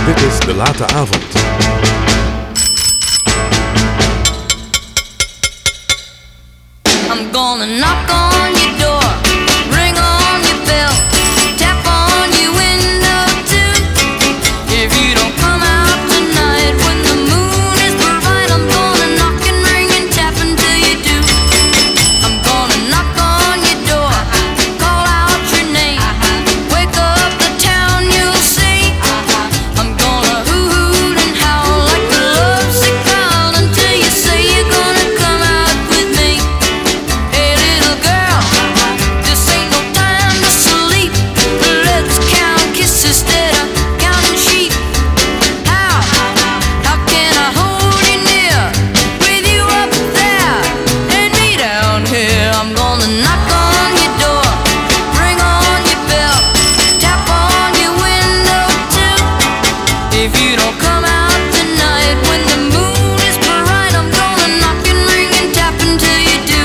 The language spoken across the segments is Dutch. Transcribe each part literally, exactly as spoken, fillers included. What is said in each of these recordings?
Dit is De Late Avond. I'm gonna knock on your door, ring on your bell, tap on your window too. If you don't come out tonight when the moon is bright, I'm gonna knock and ring and tap until you do. I'm gonna knock on your door, call out your name, wake up the town, you'll see. I'm gonna hoot and howl like a lovesick child until you say you're gonna come out with me. Hey little girl, this ain't no time to sleep. Let's count kisses instead of counting sheep. How, how can I hold you near, with you up there and me down here? I'm gonna knock on your door, ring on your bell, tap on your window too. If you don't come out tonight when the moon is bright, I'm gonna knock and ring and tap until you do.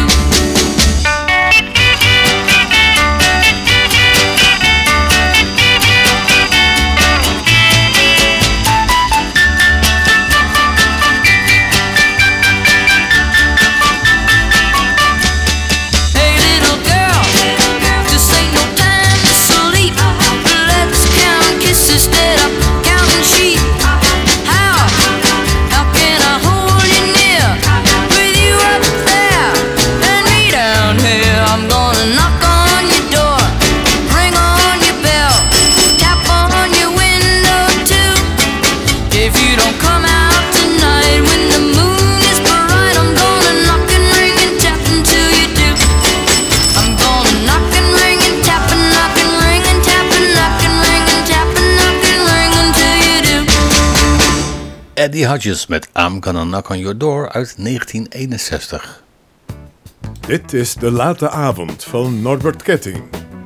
Hey little girl, this ain't no time to sleep. Let's count kisses instead of counting sheep. How, how can I hold you near, with you up there and me down here? I'm gonna knock on your door, ring on your bell, tap on your window too. If you don't come out tonight when the moon is bright, I'm gonna knock and ring and tap until you do. I'm gonna knock and ring and tap and knock and ring and tap and knock and ring and tap and knock and ring until you do. Eddie Hodges met I'm Gonna Knock on Your Door uit negentien eenenzestig. Dit is De Late Avond van Norbert Ketting.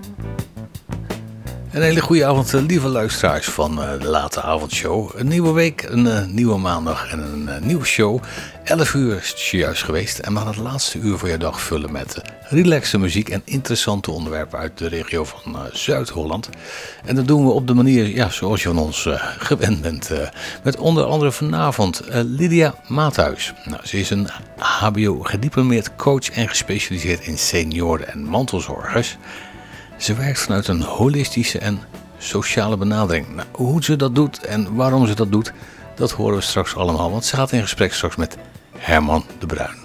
Een hele goede avond, eh, lieve luisteraars van eh, de Late Avondshow. Een nieuwe week, een eh, nieuwe maandag en een eh, nieuwe show. elf uur is het juist geweest en we gaan het laatste uur van je dag vullen met eh, relaxe muziek en interessante onderwerpen uit de regio van eh, Zuid-Holland. En dat doen we op de manier ja, zoals je van ons eh, gewend bent. eh, met onder andere vanavond eh, Lydia Maathuis. Nou, ze is een H B O gediplomeerd coach en gespecialiseerd in senioren- en mantelzorgers. Ze werkt vanuit een holistische en sociale benadering. Nou, hoe ze dat doet en waarom ze dat doet, dat horen we straks allemaal. Want ze gaat in gesprek straks met Herman de Bruin.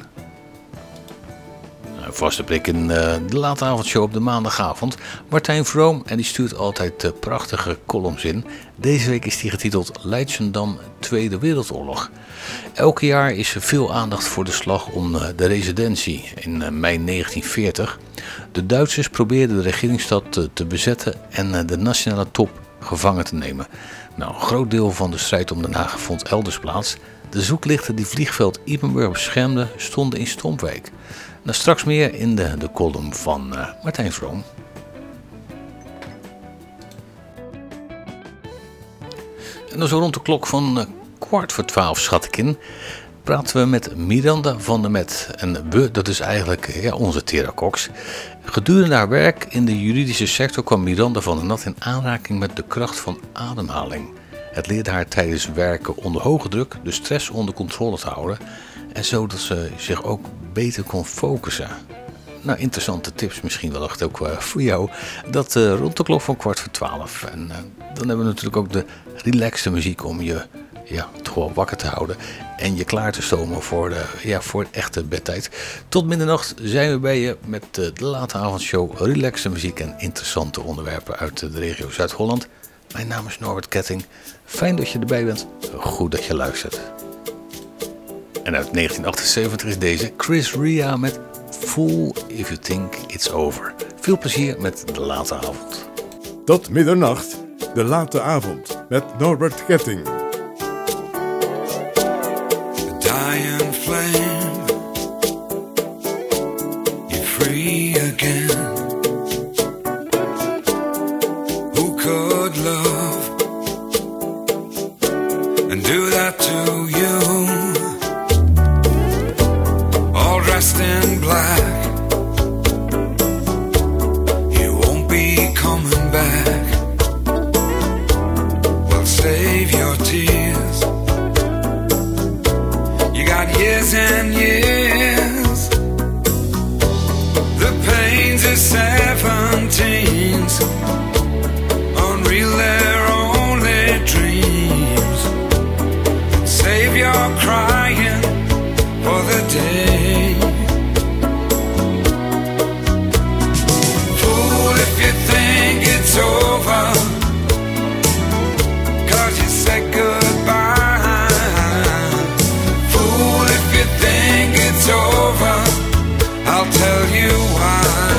Een vaste prik in uh, de Late Avondshow op de maandagavond. Martijn Vroom, en die stuurt altijd uh, prachtige columns in. Deze week is die getiteld Leidschendam Tweede Wereldoorlog. Elke jaar is er veel aandacht voor de slag om uh, de residentie in uh, mei negentien veertig. De Duitsers probeerden de regeringsstad uh, te bezetten en uh, de nationale top gevangen te nemen. Nou, een groot deel van de strijd om Den Haag vond elders plaats. De zoeklichten die vliegveld Ypenburg beschermden stonden in Stompwijk. Nou, straks meer in de, de column van uh, Martijn Vroom. En dan zo rond de klok van uh, kwart voor twaalf, schat ik in, praten we met Miranda van der Met. En we, dat is eigenlijk ja, onze Tera Cox. Gedurende haar werk in de juridische sector kwam Miranda van der Nat in aanraking met de kracht van ademhaling. Het leerde haar tijdens werken onder hoge druk de stress onder controle te houden. En zodat ze zich ook beter kon focussen. Nou, interessante tips misschien wel echt ook uh, voor jou. Dat uh, rond de klok van kwart voor twaalf. En uh, dan hebben we natuurlijk ook de relaxte muziek om je ja, toch wel wakker te houden. En je klaar te stomen voor de, ja, voor de echte bedtijd. Tot middernacht zijn we bij je met uh, de Late Avondshow. Relaxte muziek en interessante onderwerpen uit de regio Zuid-Holland. Mijn naam is Norbert Ketting. Fijn dat je erbij bent. Goed dat je luistert. En uit negentien achtenzeventig is deze Chris Rea met Fool If You Think It's Over. Veel plezier met de Late Avond. Tot middernacht, De Late Avond met Norbert Ketting. Dying flame, you're free again. Who could love and do that to you? All dressed in black, you won't be coming back. Well, save your time. and years. The pains of seventeens, unreal they're only dreams. Save your crying for the day. Fool if you think it's over, 'cause you said goodbye. Fool if you think it's over, I'll tell you why.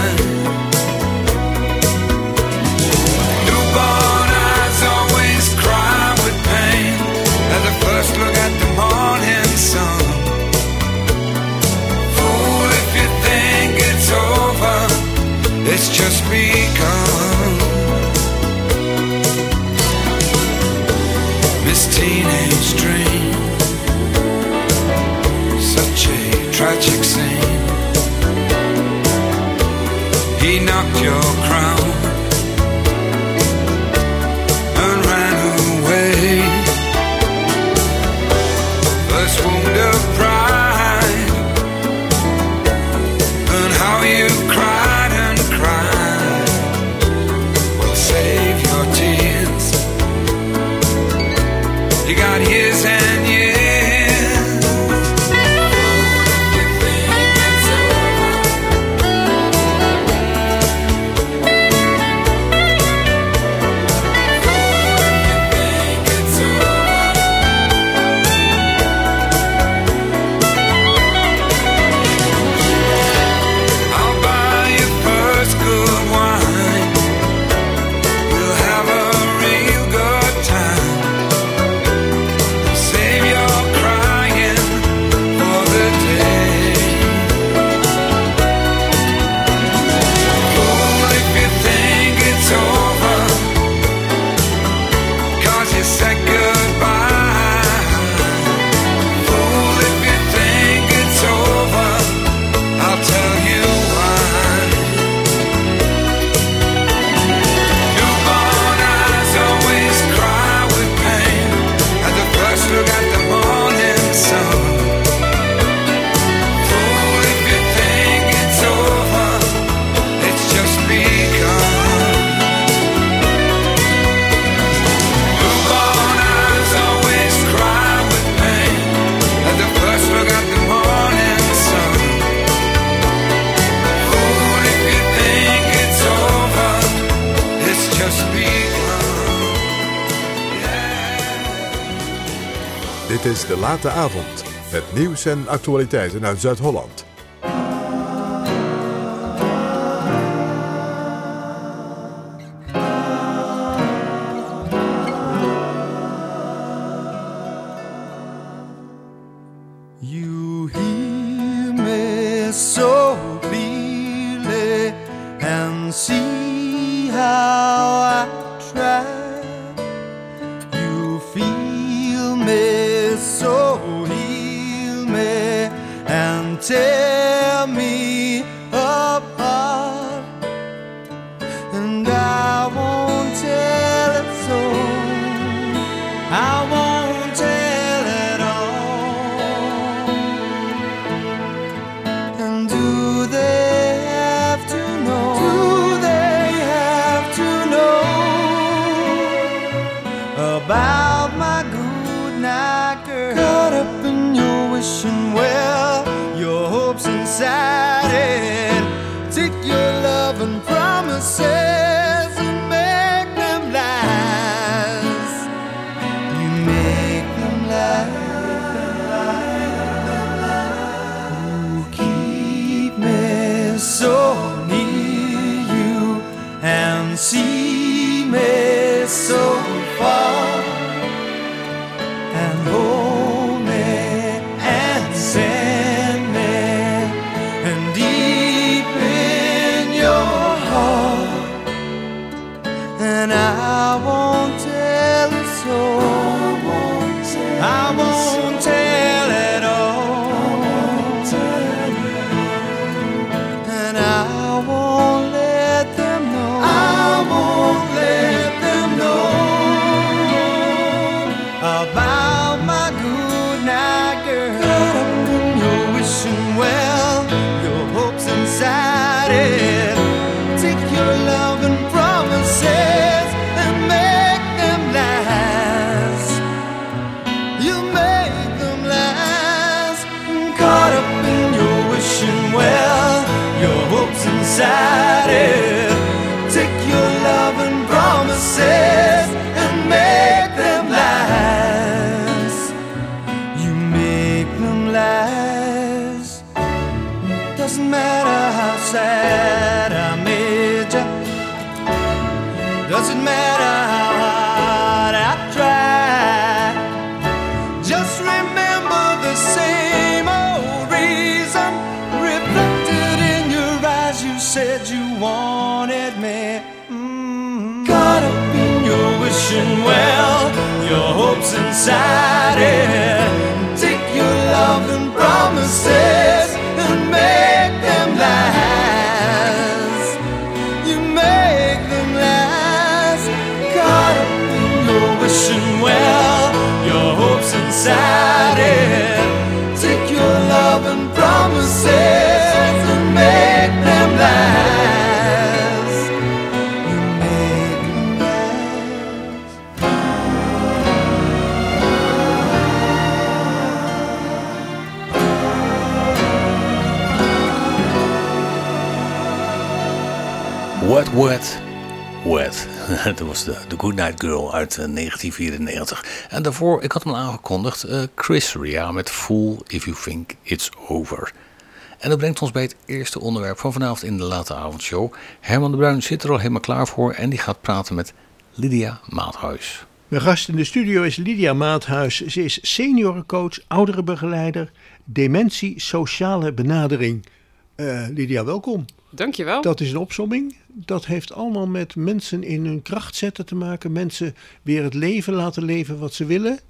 Newborn eyes always cry with pain at the first look at the morning sun. Fool if you think it's over, it's just begun. This teenage dream, such a tragic scene. He knocked your crown and ran away. First wound of pride, and how you cried and cried. Well, save your tears, you got years and years. Dit is De Late Avond, met nieuws en actualiteiten uit Zuid-Holland. You hear me so clearly and see how I try. You feel me, so heal me and tear me apart. And I won't tell it so, I won't tell it all. And do they have to know? Do they have to know about my good night girl? Caught up in your wishing well, your hopes inside it. Take your love and promises and make them lies. You make them lies. You keep me so near you and see me so far, and hold me and send me, and deep in your heart. And I won't tell it so, I won't tell it all, and I won't let them know, I won't let them know about my good night girl. Caught up in your wishing well, your hopes inside it. Take your love and promises and make them last. You make them last. Caught up in your wishing well, your hopes inside it. Take your love and promises and make them last. You make them Wet, wet, wet. Dat was de, de Goodnight Girl uit uh, negentien vierennegentig. En daarvoor, ik had hem al aangekondigd, uh, Chris Rea met Fool If You Think It's Over. En dat brengt ons bij het eerste onderwerp van vanavond in de late avondshow. Herman de Bruin zit er al helemaal klaar voor en die gaat praten met Lydia Maathuis. Mijn gast in de studio is Lydia Maathuis. Ze is seniorencoach, ouderenbegeleider, dementie, sociale benadering. Uh, Lydia, welkom. Dankjewel. Dat is een opsomming. Dat heeft allemaal met mensen in hun kracht zetten te maken. Mensen weer het leven laten leven wat ze willen.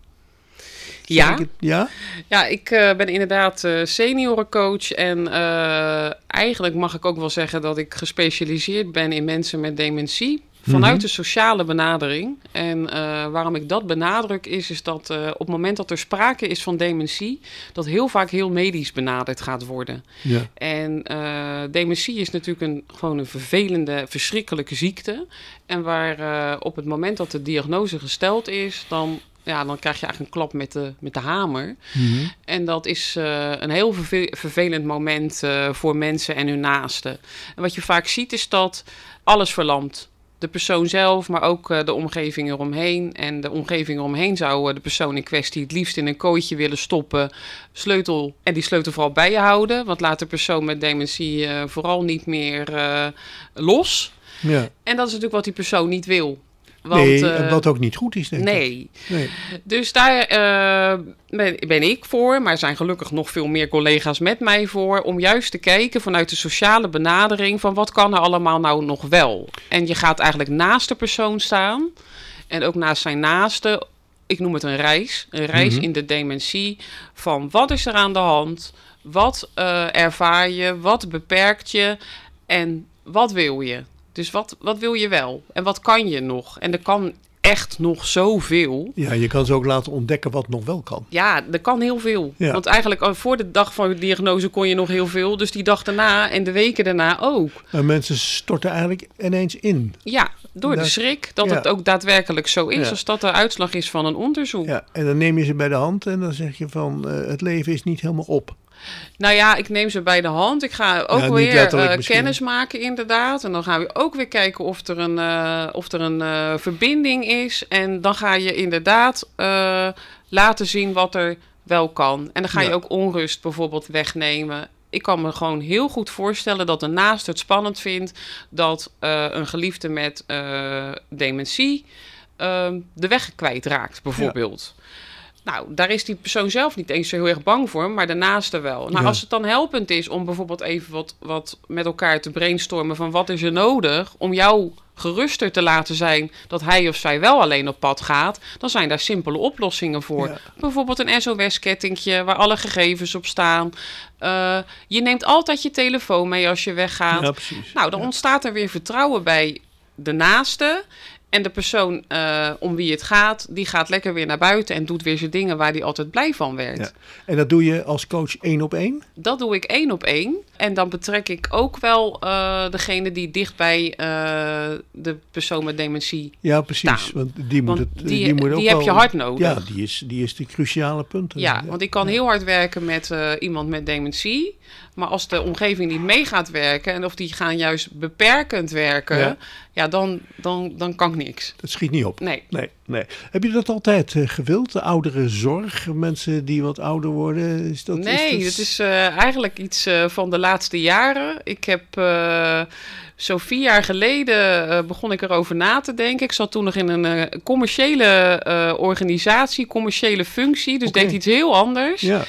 Ja. Ik het, ja? Ja, ik uh, ben inderdaad uh, seniorencoach. En uh, eigenlijk mag ik ook wel zeggen dat ik gespecialiseerd ben in mensen met dementie. Vanuit mm-hmm. de sociale benadering. En uh, waarom ik dat benadruk is, is dat uh, op het moment dat er sprake is van dementie, dat heel vaak heel medisch benaderd gaat worden. Ja. En uh, dementie is natuurlijk een, gewoon een vervelende, verschrikkelijke ziekte. En waar uh, op het moment dat de diagnose gesteld is, dan... Ja, dan krijg je eigenlijk een klap met de, met de hamer. Mm-hmm. En dat is uh, een heel verve- vervelend moment uh, voor mensen en hun naasten. En wat je vaak ziet is dat alles verlamt. De persoon zelf, maar ook uh, de omgeving eromheen. En de omgeving eromheen zou uh, de persoon in kwestie het liefst in een kooitje willen stoppen. Sleutel, en die sleutel vooral bij je houden. Want laat de persoon met dementie uh, vooral niet meer uh, los. Ja. En dat is natuurlijk wat die persoon niet wil. Want, nee, uh, wat ook niet goed is, denk nee. ik. Nee. Dus daar uh, ben, ben ik voor, maar er zijn gelukkig nog veel meer collega's met mij voor, om juist te kijken vanuit de sociale benadering van wat kan er allemaal nou nog wel. En je gaat eigenlijk naast de persoon staan en ook naast zijn naaste, ik noem het een reis, een reis mm-hmm. in de dementie, van wat is er aan de hand, wat uh, ervaar je, wat beperkt je en wat wil je. Dus wat, wat wil je wel? En wat kan je nog? En er kan echt nog zoveel. Ja, je kan ze ook laten ontdekken wat nog wel kan. Ja, er kan heel veel. Ja. Want eigenlijk voor de dag van de diagnose kon je nog heel veel. Dus die dag daarna en de weken daarna ook. En mensen storten eigenlijk ineens in. Ja, door dat, de schrik dat ja. het ook daadwerkelijk zo is. Ja. Als dat de uitslag is van een onderzoek. Ja, en dan neem je ze bij de hand en dan zeg je van uh, het leven is niet helemaal op. Nou ja, ik neem ze bij de hand. Ik ga ook ja, weer uh, kennis maken inderdaad. En dan gaan we ook weer kijken of er een, uh, of er een uh, verbinding is. En dan ga je inderdaad uh, laten zien wat er wel kan. En dan ga je ja. ook onrust bijvoorbeeld wegnemen. Ik kan me gewoon heel goed voorstellen dat een naaste het spannend vindt dat uh, een geliefde met uh, dementie uh, de weg kwijtraakt bijvoorbeeld. Ja. Nou, daar is die persoon zelf niet eens zo heel erg bang voor, maar de naaste wel. Nou, ja. Als het dan helpend is om bijvoorbeeld even wat, wat met elkaar te brainstormen van wat is er nodig om jou geruster te laten zijn dat hij of zij wel alleen op pad gaat, dan zijn daar simpele oplossingen voor. Ja. Bijvoorbeeld een S O S-kettingje waar alle gegevens op staan. Uh, je neemt altijd je telefoon mee als je weggaat. Ja, precies. Nou, dan ja. ontstaat er weer vertrouwen bij de naaste. En de persoon uh, om wie het gaat, die gaat lekker weer naar buiten en doet weer zijn dingen waar hij altijd blij van werd. Ja. En dat doe je als coach één op één? Dat doe ik één op één. En dan betrek ik ook wel uh, degene die dicht bij uh, de persoon met dementie Ja, precies. staan. Want die moet, want het, die, die, moet ook die heb wel, je hard nodig. Ja, die is, die is de cruciale punt. Ja, ja, want ik kan ja. heel hard werken met uh, iemand met dementie. Maar als de omgeving niet mee gaat werken en of die gaan juist beperkend werken, ja, ja dan, dan, dan kan ik niks. Dat schiet niet op. Nee. nee, nee. Heb je dat altijd uh, gewild? De ouderenzorg, mensen die wat ouder worden? Is dat, nee, is dat... het is uh, eigenlijk iets uh, van de laatste jaren. Ik heb uh, zo vier jaar geleden uh, begon ik erover na te denken. Ik zat toen nog in een uh, commerciële uh, organisatie, commerciële functie. Dus okay. deed iets heel anders. Ja.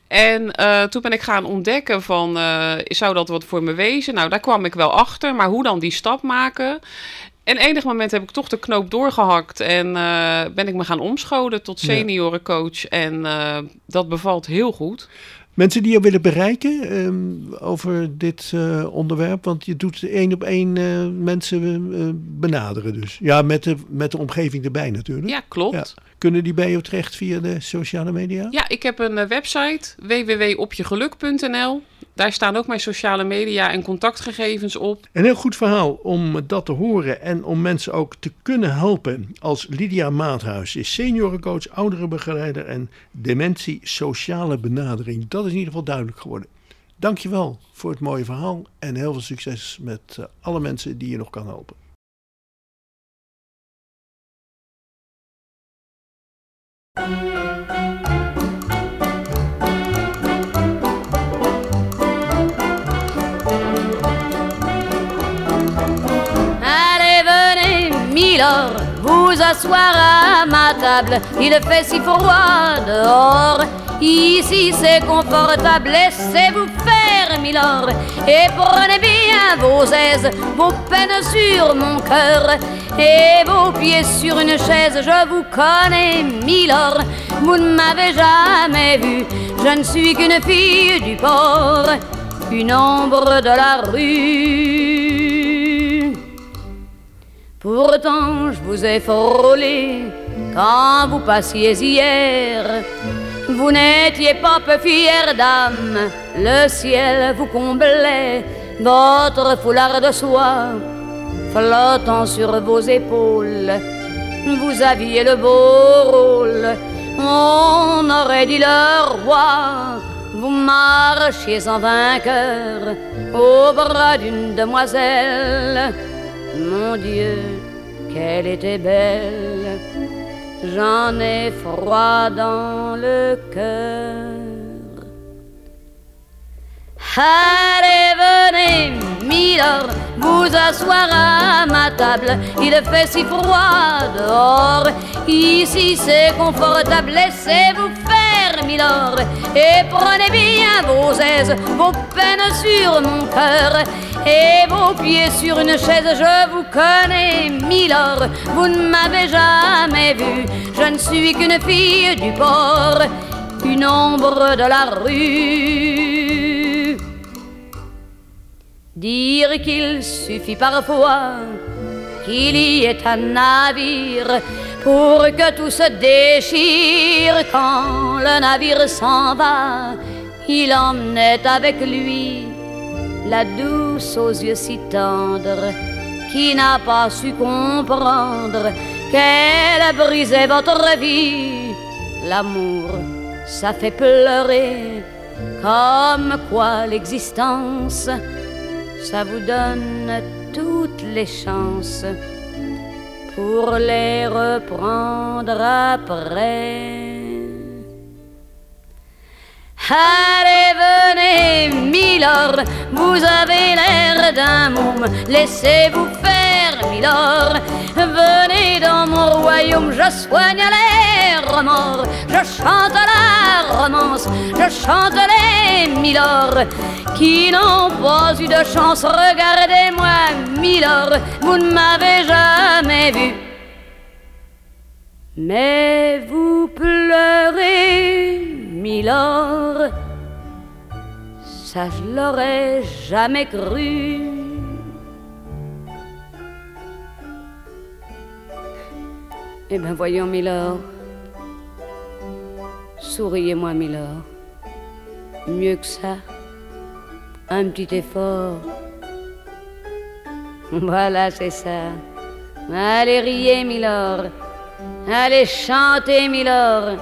En uh, toen ben ik gaan ontdekken van, uh, zou dat wat voor me wezen? Nou, daar kwam ik wel achter, maar hoe dan die stap maken? En enig moment heb ik toch de knoop doorgehakt en uh, ben ik me gaan omscholen tot seniorencoach. En uh, dat bevalt heel goed. Mensen die je willen bereiken um, over dit uh, onderwerp, want je doet één op één uh, mensen uh, benaderen dus. Ja, met de, met de omgeving erbij natuurlijk. Ja, klopt. Ja. Kunnen die bij je terecht via de sociale media? Ja, ik heb een uh, website, w w w punt opjegeluk punt n l. Daar staan ook mijn sociale media en contactgegevens op. Een heel goed verhaal om dat te horen en om mensen ook te kunnen helpen. Als Lydia Maathuis is seniorencoach, ouderenbegeleider en dementie sociale benadering. Dat is in ieder geval duidelijk geworden. Dankjewel voor het mooie verhaal en heel veel succes met uh, alle mensen die je nog kan helpen. Milord, vous asseoir à ma table. Il fait si froid dehors. Ici c'est confortable, laissez-vous faire, milord. Et prenez bien vos aises, vos peines sur mon cœur. Et vos pieds sur une chaise, je vous connais, milord. Vous ne m'avez jamais vu, je ne suis qu'une fille du port, une ombre de la rue. Pourtant je vous ai frôlé quand vous passiez hier. Vous n'étiez pas peu fière dame, le ciel vous comblait. Votre foulard de soie flottant sur vos épaules, vous aviez le beau rôle, on aurait dit le roi. Vous marchiez en vainqueur au bras d'une demoiselle. Mon Dieu, qu'elle était belle, j'en ai froid dans le cœur. Allez, venez, milord, vous asseoir à ma table. Il fait si froid dehors, ici c'est confortable. Laissez-vous faire, milord, et prenez bien vos aises, vos peines sur mon cœur. Et vos pieds sur une chaise, je vous connais, milord. Vous ne m'avez jamais vu, je ne suis qu'une fille du port, une ombre de la rue. Dire qu'il suffit parfois qu'il y ait un navire pour que tout se déchire. Quand le navire s'en va, il emmenait avec lui la douce aux yeux si tendres, qui n'a pas su comprendre qu'elle brisait votre vie. L'amour, ça fait pleurer, comme quoi l'existence, ça vous donne toutes les chances pour les reprendre après. Allez, venez, milord, vous avez l'air d'un môme, laissez-vous faire, milord. Venez dans mon royaume, je soigne les remords, je chante la romance, je chante les milords qui n'ont pas eu de chance. Regardez-moi, milord, vous ne m'avez jamais vu, mais vous pleurez, milord, ça je l'aurais jamais cru. Eh bien voyons, milord, souriez-moi, milord, mieux que ça, un petit effort. Voilà, c'est ça. Allez, riez, milord, allez, chantez, milord.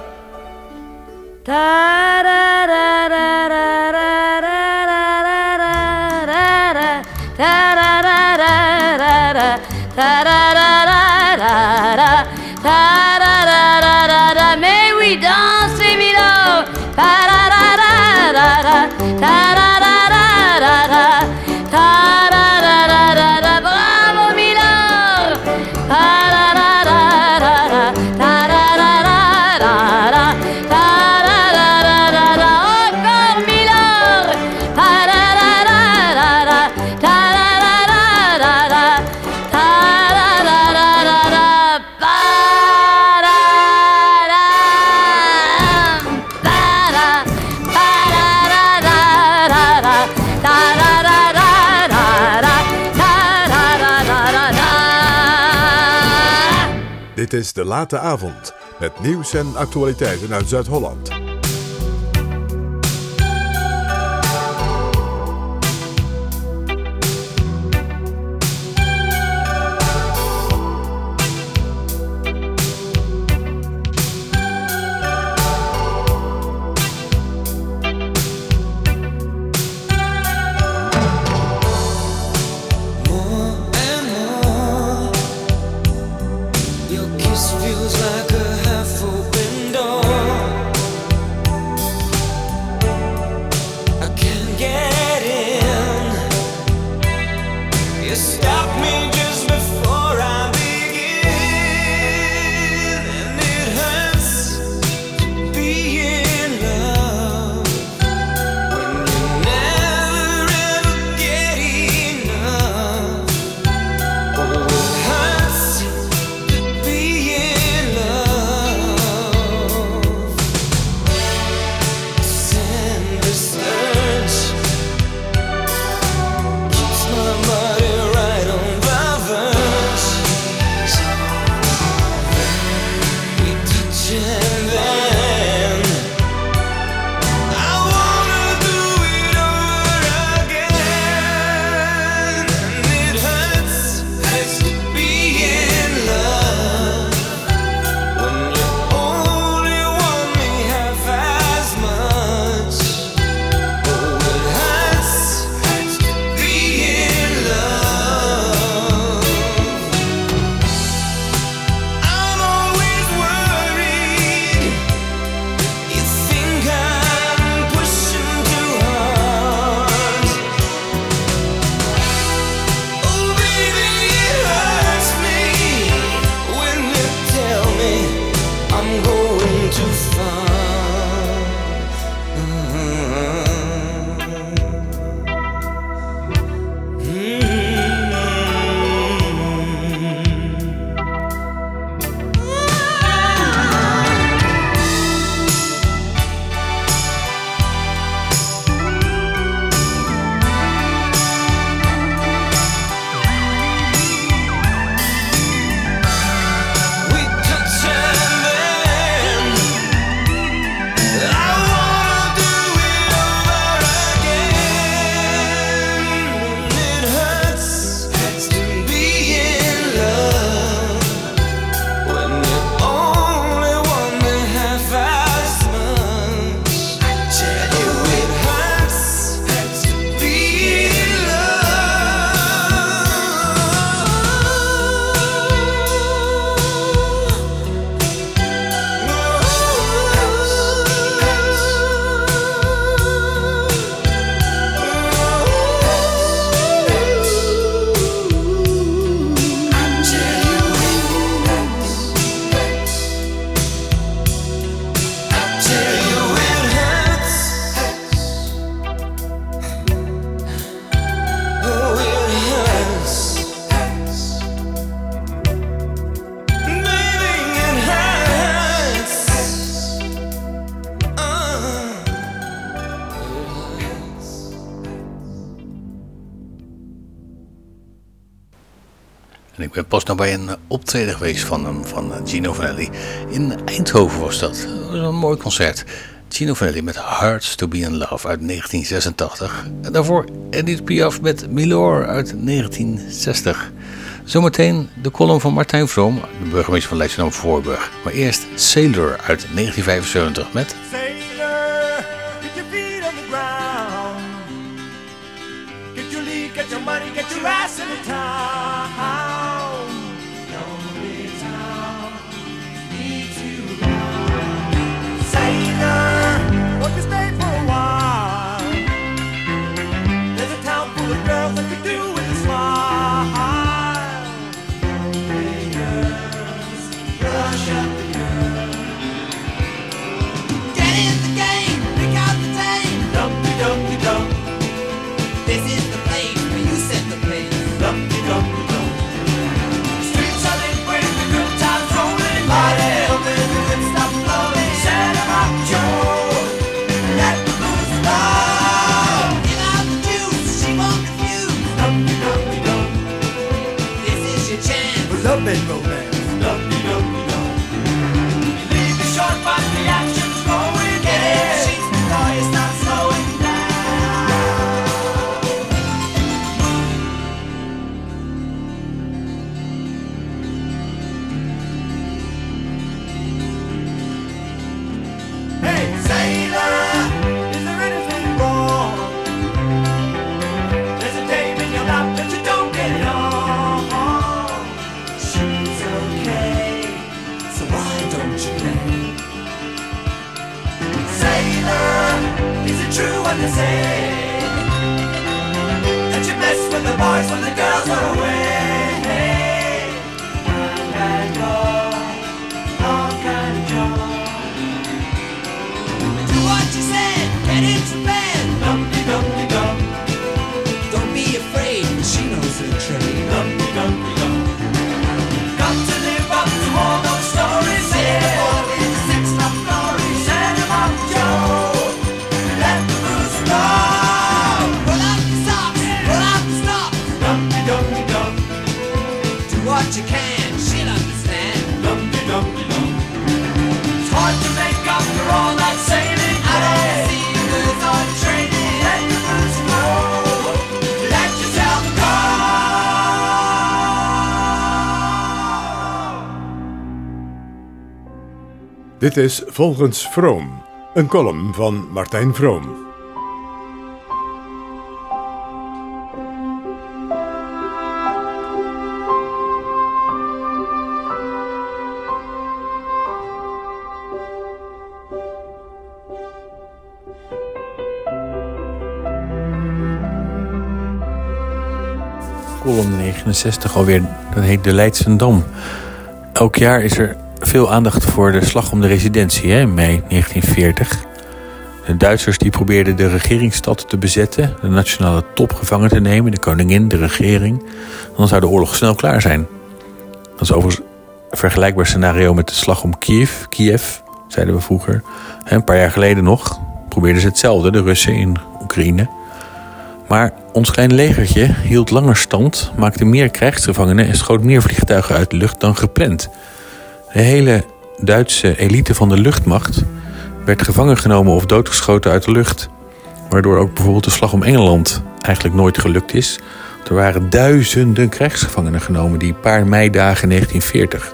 Ta da da da da da da da da ta da da da da da ta da da da da da ta da da da da da. Mais oui, dansez, milord. Ta da da da da da ta da da da da da ta da da da da da. Bravo, milord. Ta da da da da da ta da da da da da. Ta da Dit is De Late Avond met nieuws en actualiteiten uit Zuid-Holland. En ik ben pas nog bij een optreden geweest van hem, van Gino Vanelli. In Eindhoven was dat. Dat was een mooi concert. Gino Vanelli met Hearts to be in Love uit negentien zesentachtig. En daarvoor Edith Piaf met Milor uit negentien zestig. Zometeen de column van Martijn Vroom, de burgemeester van Leidschendam-Voorburg. Maar eerst Sailor uit negentien vijfenzeventig met... Sailor, get your feet on the ground. Get your lead, get your money, get your ass in the town. Lonely town needs you now. Sailor, won't you stay for a while? There's a town full of girls that could do with a smile. Rush up the girl. Daddy fun to say that you mess with the boys when the girls are away. All kind of, all kind of joy. Do what you said, get into bed. Dumpty dumpty dum. Don't be afraid, she knows her trade. Dumpty dumpty dum. Got to live up to all those stories. Yeah. Six love stories. Set 'em up, Joe. Let the booze flow. Roll out the socks, roll out the stops. Dumpty dumpty dum. Do what you can, she'll understand. Dumpty dumpty dum. It's hard to make up for all that sailing. I don't see you lose on training. Let the booze flow. Let yourself go. Dit is Volgens Vroom, een column van Martijn Vroom. Column negenenzestig alweer, dat heet De Leidsendam. Elk jaar is er veel aandacht voor de slag om de residentie, hè, in mei negentien veertig. De Duitsers die probeerden de regeringsstad te bezetten, de nationale top gevangen te nemen, de koningin, de regering. Dan zou de oorlog snel klaar zijn. Dat is overigens een vergelijkbaar scenario met de slag om Kiev, Kiev, zeiden we vroeger. Een paar jaar geleden nog probeerden ze hetzelfde, de Russen in Oekraïne. Maar ons kleine legertje hield langer stand, maakte meer krijgsgevangenen en schoot meer vliegtuigen uit de lucht dan gepland. De hele Duitse elite van de luchtmacht werd gevangen genomen of doodgeschoten uit de lucht. Waardoor ook bijvoorbeeld de slag om Engeland eigenlijk nooit gelukt is. Er waren duizenden krijgsgevangenen genomen die paar meidagen negentien veertig.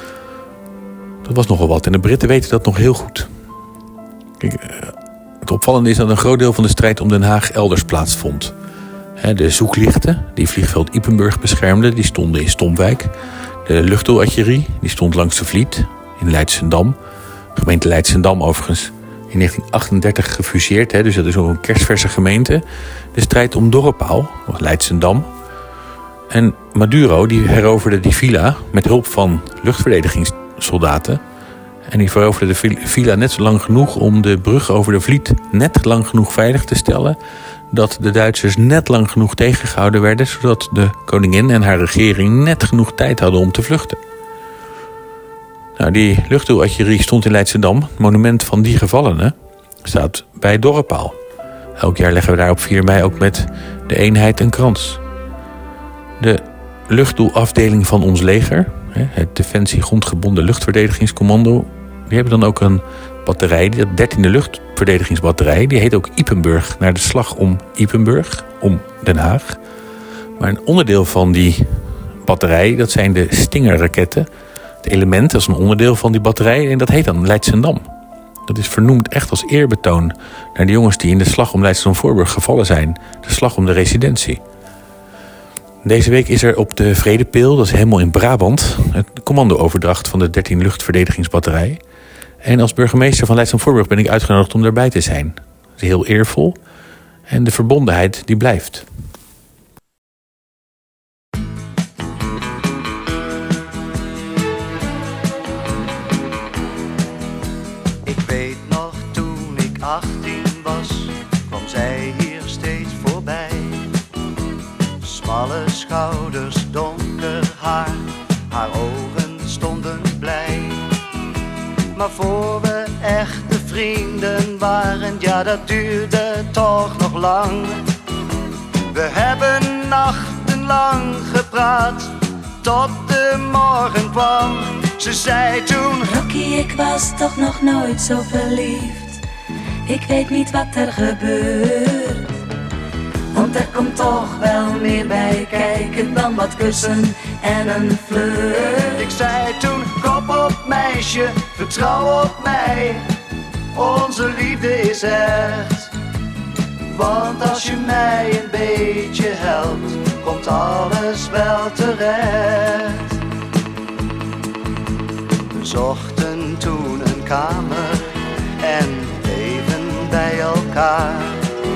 Dat was nogal wat en de Britten weten dat nog heel goed. Kijk, het opvallende is dat een groot deel van de strijd om Den Haag elders plaatsvond. De zoeklichten die vliegveld Ypenburg beschermden, die stonden in Stompwijk. De luchtdoelartillerie die stond langs de Vliet in Leidsendam. De gemeente Leidsendam overigens in negentien achtendertig gefuseerd. Hè, dus dat is ook een kerstverse gemeente. De strijd om Dorrepaal, Leidsendam. En Maduro die heroverde die villa met hulp van luchtverdedigingssoldaten. En die veroverde de villa net zo lang genoeg om de brug over de Vliet net lang genoeg veilig te stellen. Dat de Duitsers net lang genoeg tegengehouden werden, zodat de koningin en haar regering net genoeg tijd hadden om te vluchten. Nou, die luchtdoelartillerie stond in Leidsendam. Het monument van die gevallenen staat bij Dorrepaal. Elk jaar leggen we daar op vier mei ook met de eenheid een krans. De luchtdoelafdeling van ons leger, het Defensie Grondgebonden Luchtverdedigingscommando, die hebben dan ook een batterij, de dertiende luchtverdedigingsbatterij. Die heet ook Ypenburg, naar de slag om Ypenburg, om Den Haag. Maar een onderdeel van die batterij, dat zijn de Stinger-raketten. Het element, dat is een onderdeel van die batterij en dat heet dan Leidsendam. Dat is vernoemd echt als eerbetoon naar de jongens die in de slag om Leidschendam-Voorburg gevallen zijn. De slag om de residentie. Deze week is er op de Vredepeel, dat is helemaal in Brabant, het commando-overdracht van de dertiende luchtverdedigingsbatterij. En als burgemeester van Leidschendam-Voorburg ben ik uitgenodigd om daarbij te zijn. Dat is heel eervol en de verbondenheid die blijft. Ik weet nog toen ik achttien was, kwam zij hier steeds voorbij. Smalle schouders, donker haar, haar ogen stonden blij. Maar voor we echte vrienden waren, ja dat duurde toch nog lang. We hebben nachtenlang gepraat, tot de morgen kwam. Ze zei toen: Rocky, ik was toch nog nooit zo verliefd. Ik weet niet wat er gebeurt, want er komt toch wel meer bij kijken dan wat kussen en een flirt. Ik zei toen: kop op meisje, vertrouw op mij. Onze liefde is echt. Want als je mij een beetje helpt, komt alles wel terecht. We zochten toen een kamer en bleven bij elkaar.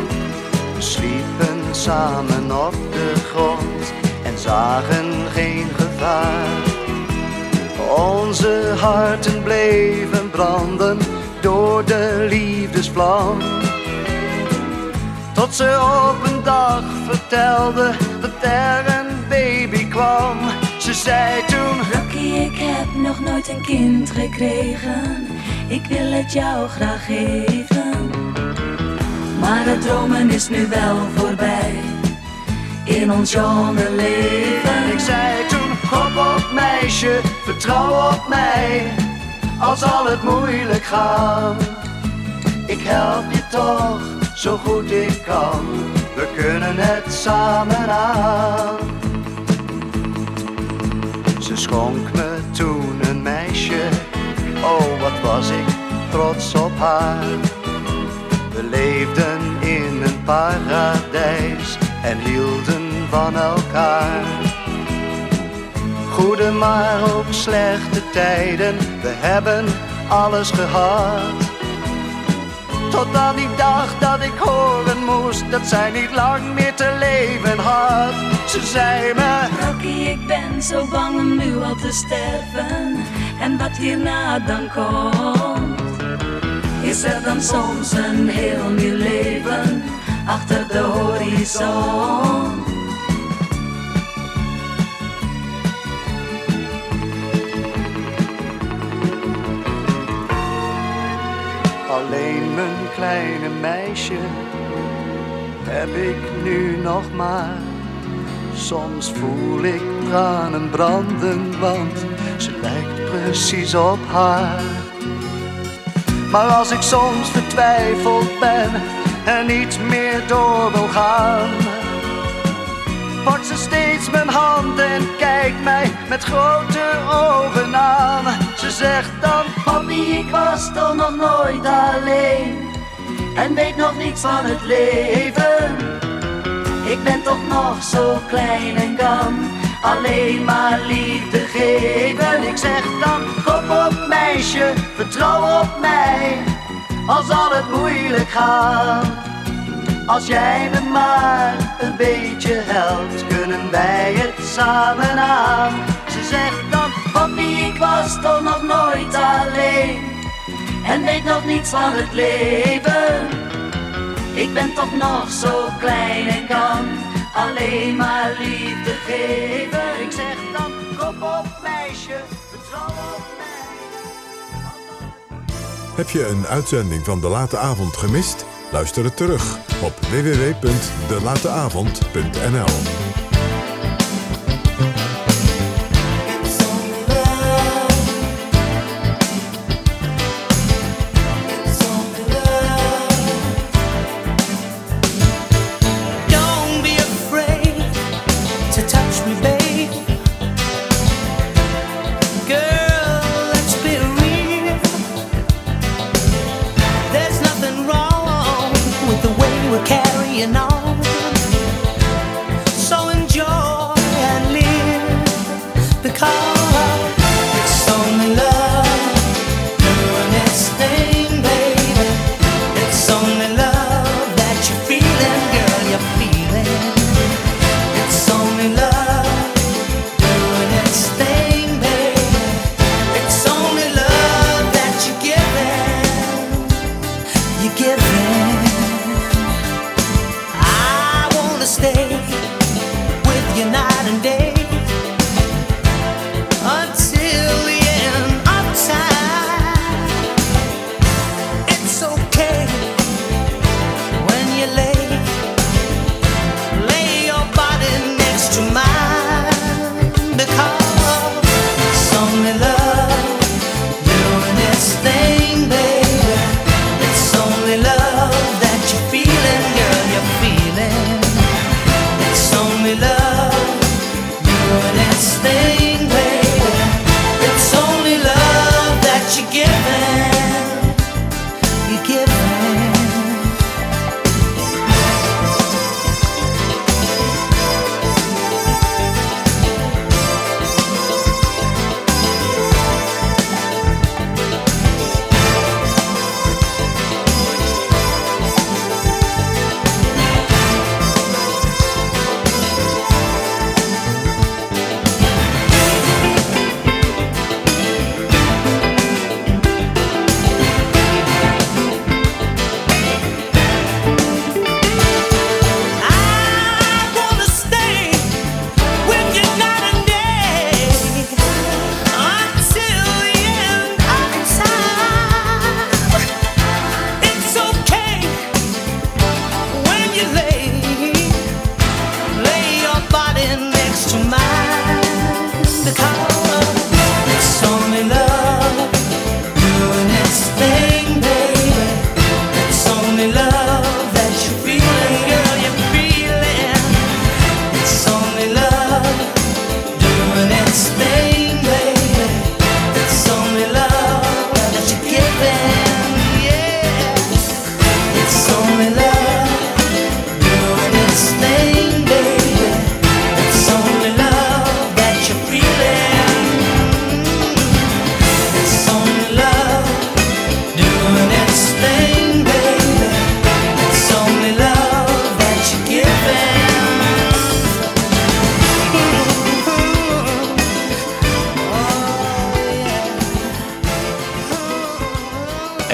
samen op de grond en zagen geen gevaar. Onze harten bleven branden door de liefdesvlam. Tot ze op een dag vertelde dat er een baby kwam. Ze zei toen: Rocky, ik heb nog nooit een kind gekregen. Ik wil het jou graag geven. Maar het dromen is nu wel voorbij in ons jonge leven. Ik zei toen: hop op meisje, vertrouw op mij. Al zal het moeilijk gaan, ik help je toch zo goed ik kan. We kunnen het samen aan. Ze schonk me toen een meisje, oh wat was ik trots op haar. We leefden in een paradijs en hielden van elkaar. Goede maar ook slechte tijden, we hebben alles gehad. Tot aan die dag dat ik horen moest dat zij niet lang meer te leven had. Ze zei me: Rocky, ik ben zo bang om nu al te sterven. En wat hierna dan komt, is er dan soms een heel nieuw leven achter de horizon. Alleen mijn kleine meisje heb ik nu nog maar. Soms voel ik tranen branden, want ze lijkt precies op haar. Maar als ik soms vertwijfeld ben en niet meer door wil gaan, pakt ze steeds mijn hand en kijkt mij met grote ogen aan. Ze zegt dan: Papi, ik was toch nog nooit alleen en weet nog niets van het leven. Ik ben toch nog zo klein en kan alleen maar liefde geven. Ik zeg dan: kop op meisje, vertrouw op mij. Al zal het moeilijk gaan, als jij me maar een beetje helpt, kunnen wij het samen aan. Ze zegt dan: Papi, ik was toch nog nooit alleen en weet nog niets van het leven. Ik ben toch nog zo klein en kan alleen maar liefde geven. Ik zeg dan: kop op meisje, vertrouw op mij. Heb je een uitzending van De Late Avond gemist? Luister het terug op w w w punt de late avond punt n l. Carrying on, so enjoy and live, because it's only love doing its thing, baby. It's only love that you're feeling, girl, you're feeling. It's only love doing its thing, baby. It's only love that you're giving, you're giving. Stay with you night and day until the end of time. It's okay when you lay lay your body next to mine, because it's only love doing its thing, baby. It's only love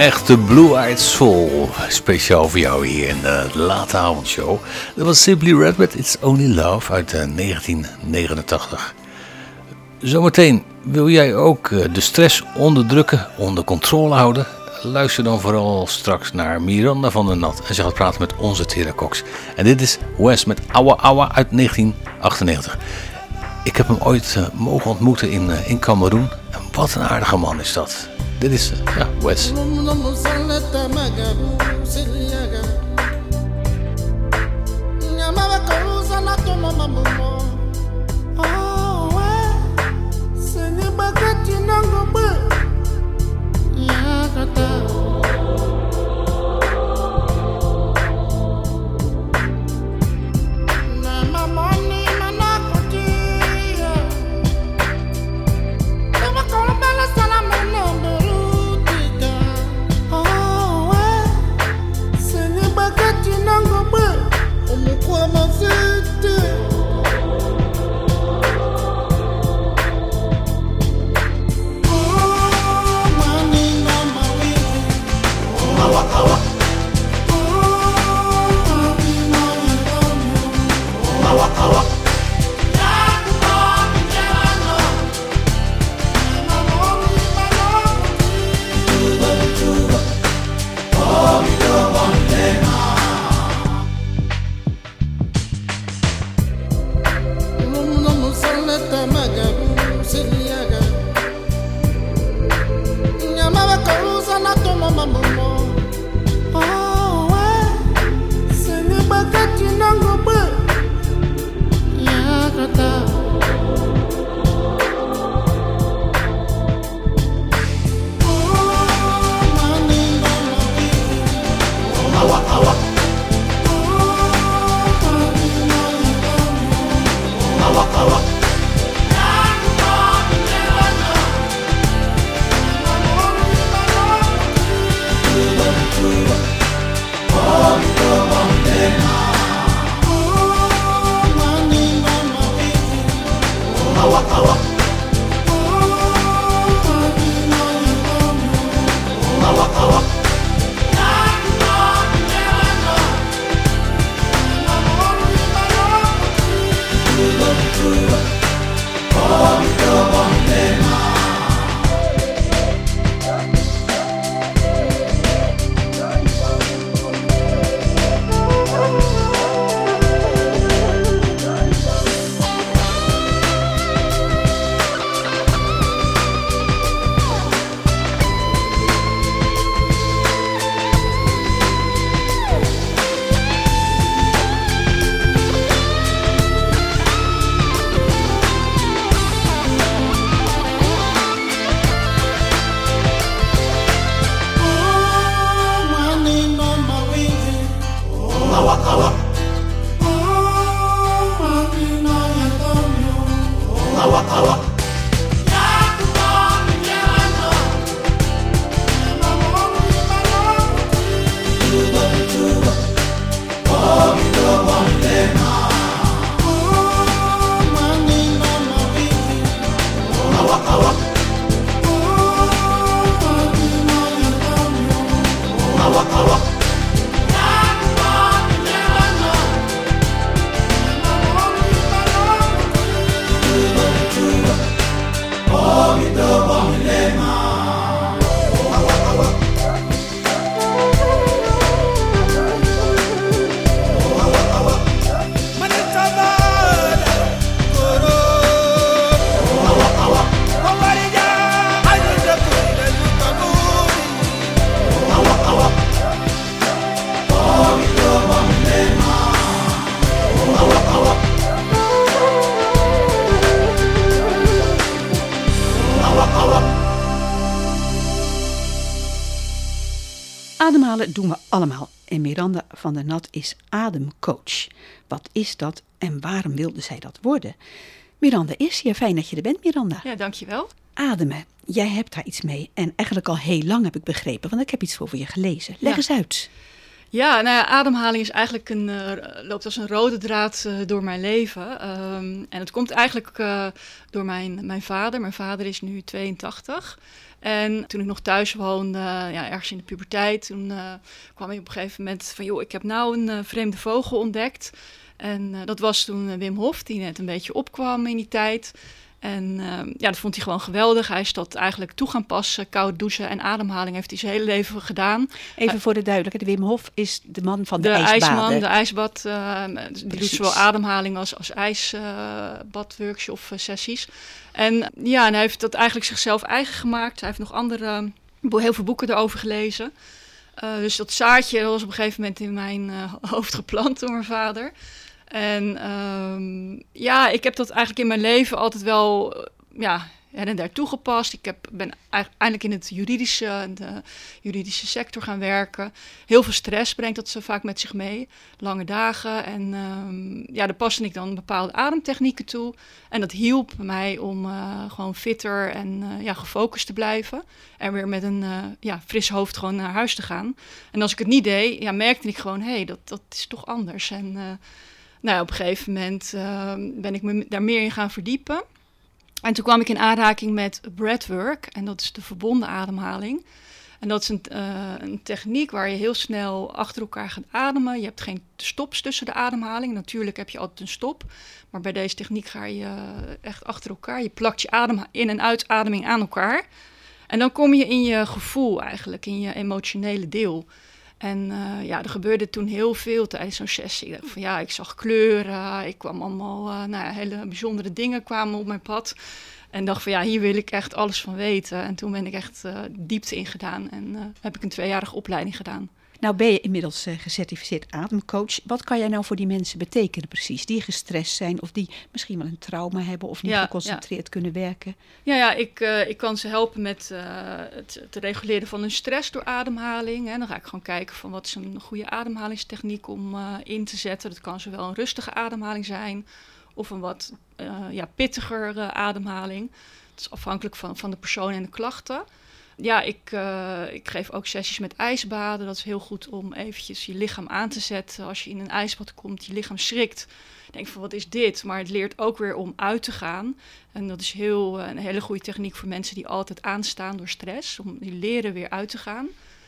echte Blue-Eyed Soul. Speciaal voor jou hier in de late avondshow. Dat was Simply Red with It's Only Love uit uh, negentien negenentachtig. Zometeen wil jij ook uh, de stress onderdrukken, onder controle houden. Luister dan vooral straks naar Miranda van der Nat. En ze gaat praten met onze Tera Cox. En dit is Wes met Awa Awa uit negentien achtennegentig. Ik heb hem ooit uh, mogen ontmoeten in, uh, in Cameroen. En wat een aardige man is dat. Dit is, uh, ja, Wes. Ademhalen doen we allemaal. En Miranda van der Nat is ademcoach. Wat is dat en waarom wilde zij dat worden? Miranda is hier. Fijn dat je er bent, Miranda. Ja, dankjewel. Ademen. Jij hebt daar iets mee. En eigenlijk al heel lang heb ik begrepen, want ik heb iets voor je gelezen. Leg ja. eens uit. Ja, nou ja, ademhaling is eigenlijk een, uh, loopt als een rode draad uh, door mijn leven. Um, en het komt eigenlijk uh, door mijn, mijn vader. Mijn vader is nu tweeëntachtig. En toen ik nog thuis woonde, uh, ja, ergens in de puberteit, toen uh, kwam hij op een gegeven moment van, joh, ik heb nou een uh, vreemde vogel ontdekt. En uh, dat was toen uh, Wim Hof, die net een beetje opkwam in die tijd. En uh, ja, dat vond hij gewoon geweldig. Hij is dat eigenlijk toe gaan passen. Koud douchen en ademhaling heeft hij zijn hele leven gedaan. Even uh, voor de duidelijkheid, Wim Hof is de man van de, de ijsbaden. ijsman, de ijsbad. Uh, die Precies. doet zowel ademhaling als, als ijsbadworkshop uh, sessies. En ja, en hij heeft dat eigenlijk zichzelf eigen gemaakt. Hij heeft nog andere, uh, heel veel boeken erover gelezen. Uh, dus dat zaadje dat was op een gegeven moment in mijn uh, hoofd geplant door mijn vader. En um, ja, ik heb dat eigenlijk in mijn leven altijd wel uh, ja, her en daar toegepast. Ik heb, ben eindelijk in het juridische, de juridische sector gaan werken. Heel veel stress brengt dat zo vaak met zich mee. Lange dagen. En um, ja, daar paste ik dan bepaalde ademtechnieken toe. En dat hielp mij om uh, gewoon fitter en uh, ja, gefocust te blijven. En weer met een uh, ja, fris hoofd gewoon naar huis te gaan. En als ik het niet deed, ja, merkte ik gewoon, hé, hey, dat, dat is toch anders. En uh, nou, op een gegeven moment uh, ben ik me daar meer in gaan verdiepen. En toen kwam ik in aanraking met breathwork. En dat is de verbonden ademhaling. En dat is een, uh, een techniek waar je heel snel achter elkaar gaat ademen. Je hebt geen stops tussen de ademhaling. Natuurlijk heb je altijd een stop. Maar bij deze techniek ga je echt achter elkaar. Je plakt je adem in- en uitademing aan elkaar. En dan kom je in je gevoel eigenlijk, in je emotionele deel. En uh, ja, er gebeurde toen heel veel tijdens zo'n sessie. Ik dacht van ja, ik zag kleuren, ik kwam allemaal, uh, nou ja, hele bijzondere dingen kwamen op mijn pad. En dacht van ja, hier wil ik echt alles van weten. En toen ben ik echt uh, diepte ingedaan en uh, heb ik een tweejarige opleiding gedaan. Nou ben je inmiddels uh, gecertificeerd ademcoach. Wat kan jij nou voor die mensen betekenen precies? Die gestrest zijn of die misschien wel een trauma hebben of niet ja, geconcentreerd ja. kunnen werken? Ja, ja ik, uh, ik kan ze helpen met uh, het, het reguleren van hun stress door ademhaling. Hè. Dan ga ik gewoon kijken van wat is een goede ademhalingstechniek om uh, in te zetten. Dat kan zowel een rustige ademhaling zijn of een wat uh, ja, pittiger uh, ademhaling. Het is afhankelijk van, van de persoon en de klachten. Ja, ik, uh, ik geef ook sessies met ijsbaden. Dat is heel goed om eventjes je lichaam aan te zetten. Als je in een ijsbad komt, je lichaam schrikt. Denk van, wat is dit? Maar het leert ook weer om uit te gaan. En dat is heel, uh, een hele goede techniek voor mensen die altijd aanstaan door stress. Om die leren weer uit te gaan.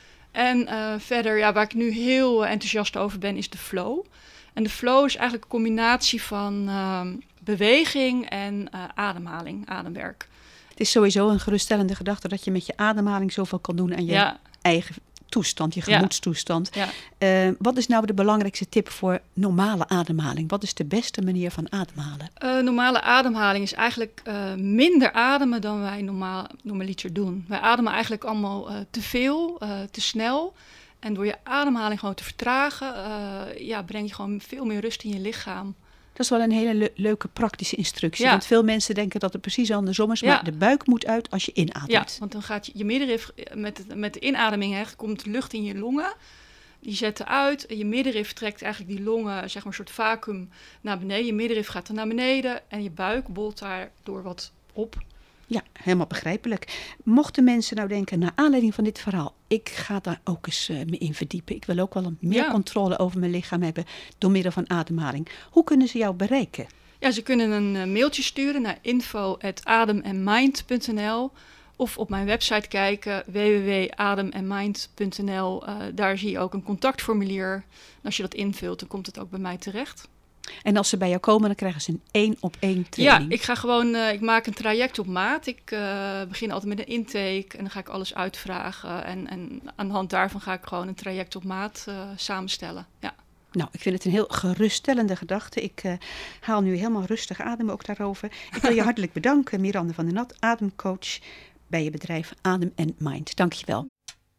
En uh, verder, ja, waar ik nu heel enthousiast over ben, is de flow. En de flow is eigenlijk een combinatie van uh, beweging en uh, ademhaling, ademwerk. Het is sowieso een geruststellende gedachte dat je met je ademhaling zoveel kan doen aan je ja. eigen toestand, je gemoedstoestand. Ja. Ja. Uh, wat is nou de belangrijkste tip voor normale ademhaling? Wat is de beste manier van ademhalen? Uh, normale ademhaling is eigenlijk uh, minder ademen dan wij normaal, normaliter doen. Wij ademen eigenlijk allemaal uh, te veel, uh, te snel. En door je ademhaling gewoon te vertragen, uh, ja, breng je gewoon veel meer rust in je lichaam. Dat is wel een hele le- leuke praktische instructie. Ja. Want veel mensen denken dat het precies andersom is. Ja. Maar de buik moet uit als je inademt. Ja, want dan gaat je, je middenrif met, met de inademing, hè, komt lucht in je longen. Die zetten uit. En je middenrif trekt eigenlijk die longen, zeg maar een soort vacuüm naar beneden. Je middenrif gaat dan naar beneden. En je buik bolt daardoor wat op. Ja, helemaal begrijpelijk. Mochten mensen nou denken, naar aanleiding van dit verhaal, ik ga daar ook eens uh, me in verdiepen. Ik wil ook wel meer ja. controle over mijn lichaam hebben door middel van ademhaling. Hoe kunnen ze jou bereiken? Ja, ze kunnen een uh, mailtje sturen naar info at adem en mind punt n l of op mijn website kijken, w w w punt adem en mind punt n l. Uh, daar zie je ook een contactformulier. En als je dat invult, dan komt het ook bij mij terecht. En als ze bij jou komen, dan krijgen ze een één-op-één training. Ja, ik ga gewoon, uh, ik maak een traject op maat. Ik uh, begin altijd met een intake en dan ga ik alles uitvragen. En, en aan de hand daarvan ga ik gewoon een traject op maat uh, samenstellen. Ja. Nou, ik vind het een heel geruststellende gedachte. Ik uh, haal nu helemaal rustig adem ook daarover. Ik wil je hartelijk bedanken, Miranda van der Nat, ademcoach bij je bedrijf Adem en Mind. Dank je wel.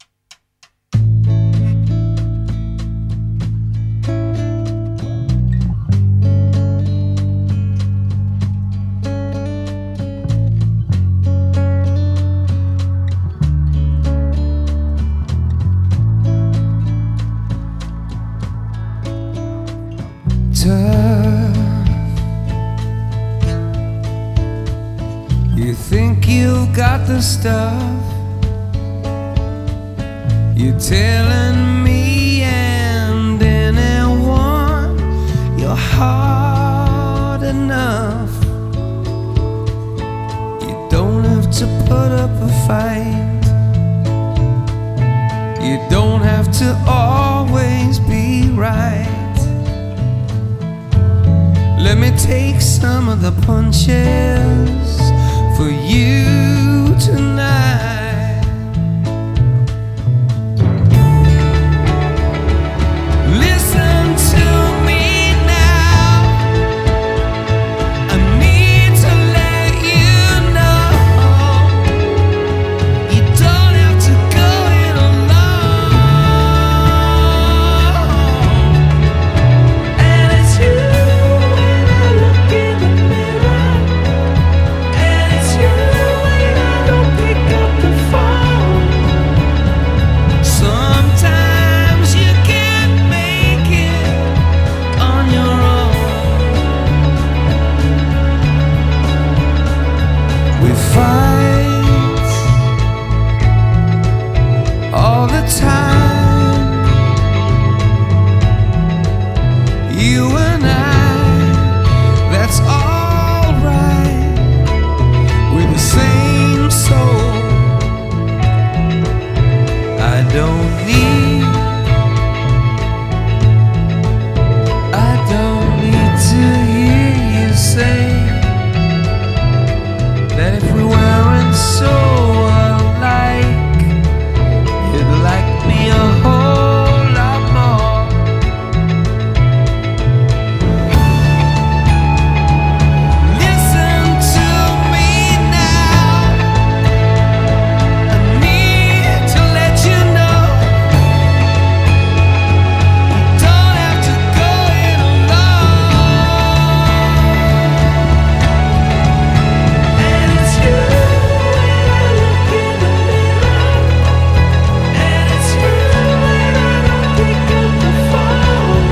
You think you've got the stuff, you're telling me, and have to always be right. Let me take some of the punches for you tonight. Listen to me now. I need to let you know you don't have to go it alone. And it's you when I look in the mirror. And it's you when I don't pick up the phone. Sometimes you can't make it on your own. We fight all the time, you and I, that's alright. We're the same soul. I don't need, I don't need to hear you say that if we weren't so alike, you'd like me a whole lot more. Listen to me now. I need to let you know you don't have to go it alone. And it's you when I look in the mirror. And it's you when I don't pick up the phone.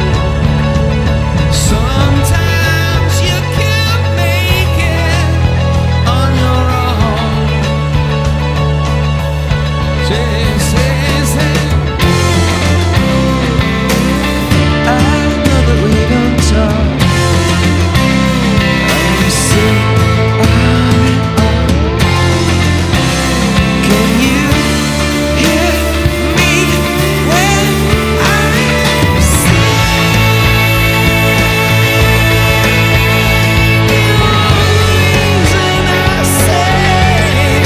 Sometimes you can't make it on your own. Say, say, say. I know that we don't talk. I say, ah, ah. Can you hear me when I sing? You're the reason I sing.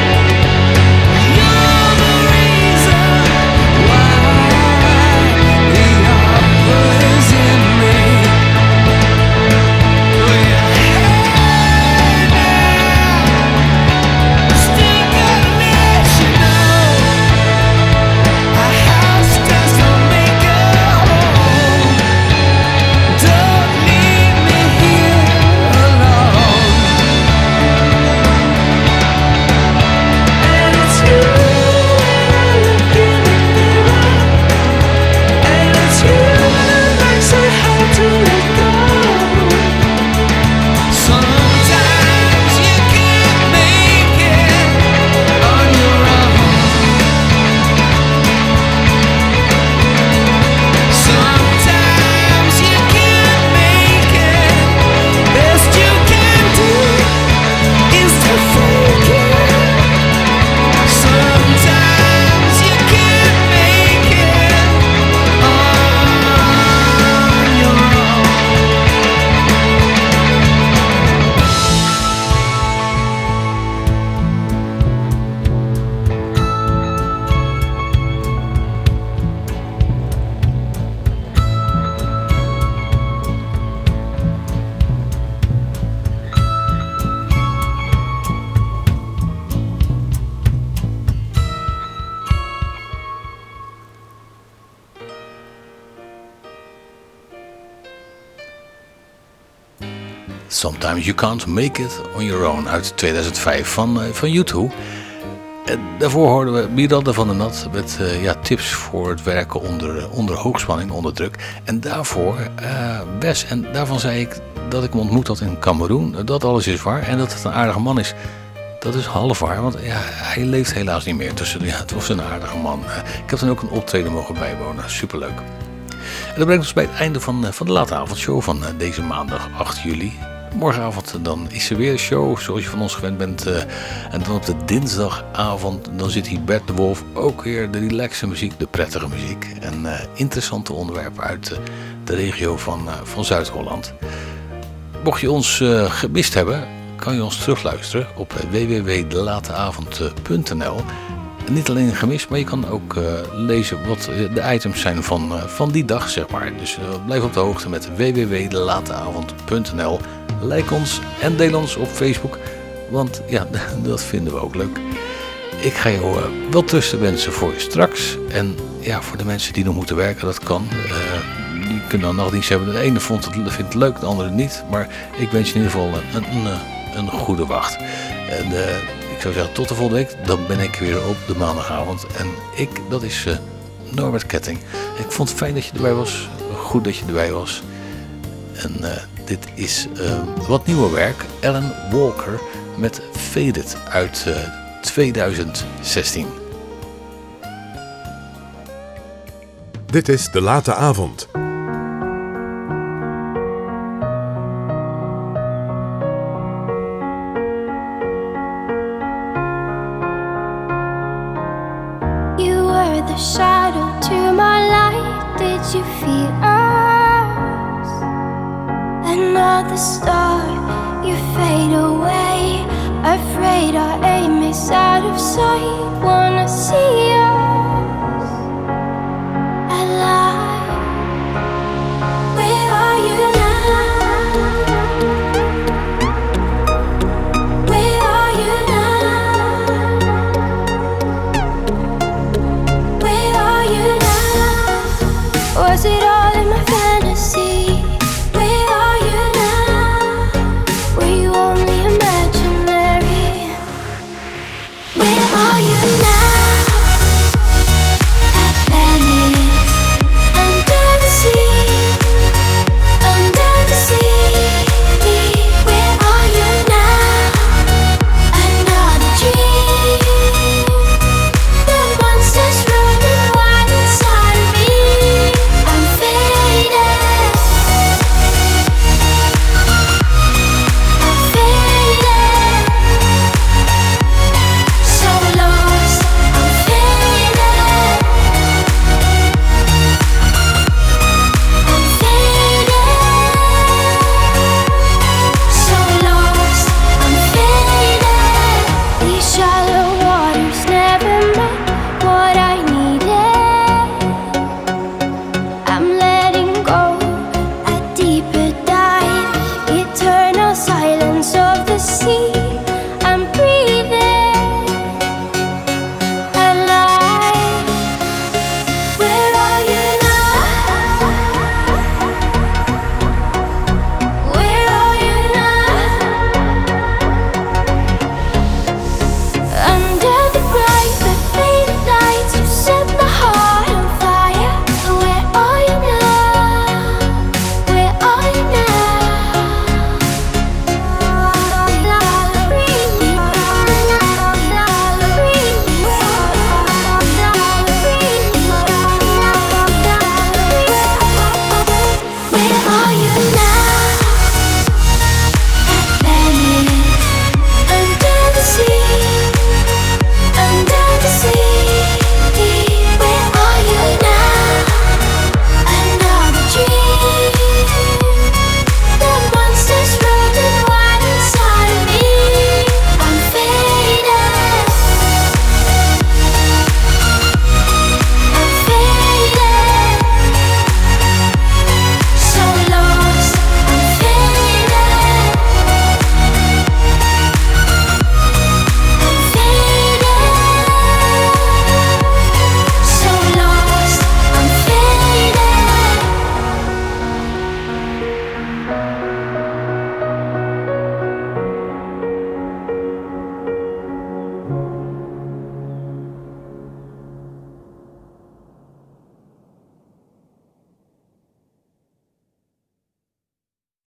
You're the reason why the opera's in me. Well, hey now, still gotta let you know a house doesn't make a home. Don't leave me here alone. And it's you when I look in the mirror. And it's you that makes it hard to let go. Sometimes you can't make it on your own. Sometimes you can't make it. Best you can do is to fake it. Sometimes you can't make it on your own. Sometimes You Can't Make It On Your Own uit tweeduizend vijf van, uh, van U twee. En daarvoor hoorden we Miranda van der Nat met uh, ja, tips voor het werken onder, onder hoogspanning, onder druk. En daarvoor uh, Wes. En daarvan zei ik dat ik hem ontmoet had in Kameroen. Dat alles is waar en dat het een aardige man is. Dat is half waar, want ja, hij leeft helaas niet meer. Dus ja, het was een aardige man. Uh, ik heb dan ook een optreden mogen bijwonen. Superleuk. En dat brengt ons bij het einde van, uh, van de late avondshow van uh, deze maandag acht juli. Morgenavond dan is er weer een show, zoals je van ons gewend bent. Uh, en dan op de dinsdagavond, dan zit hier Bert de Wolf. Ook weer de relaxe muziek, de prettige muziek. En uh, interessante onderwerpen uit uh, de regio van, uh, van Zuid-Holland. Mocht je ons uh, gemist hebben, kan je ons terugluisteren op w w w punt de late avond punt n l. En niet alleen gemist, maar je kan ook uh, lezen wat uh, de items zijn van, uh, van die dag, zeg maar. Dus uh, blijf op de hoogte met w w w punt de late avond punt n l. Like ons en deel ons op Facebook, want ja, dat vinden we ook leuk. Ik ga jou uh, wel trusten wensen voor straks. En ja, voor de mensen die nog moeten werken, dat kan. Uh, die kunnen dan nachtdienst hebben. De ene vond het, vindt het leuk, de andere niet. Maar ik wens je in ieder geval een, een, een, een goede wacht. En uh, ik zou zeggen, tot de volgende week. Dan ben ik weer op de maandagavond. En ik, dat is uh, Norbert Ketting. Ik vond het fijn dat je erbij was. Goed dat je erbij was. En uh, dit is uh, wat nieuwer werk. Alan Walker met Faded uit uh, tweeduizend zestien. Dit is De Late Avond.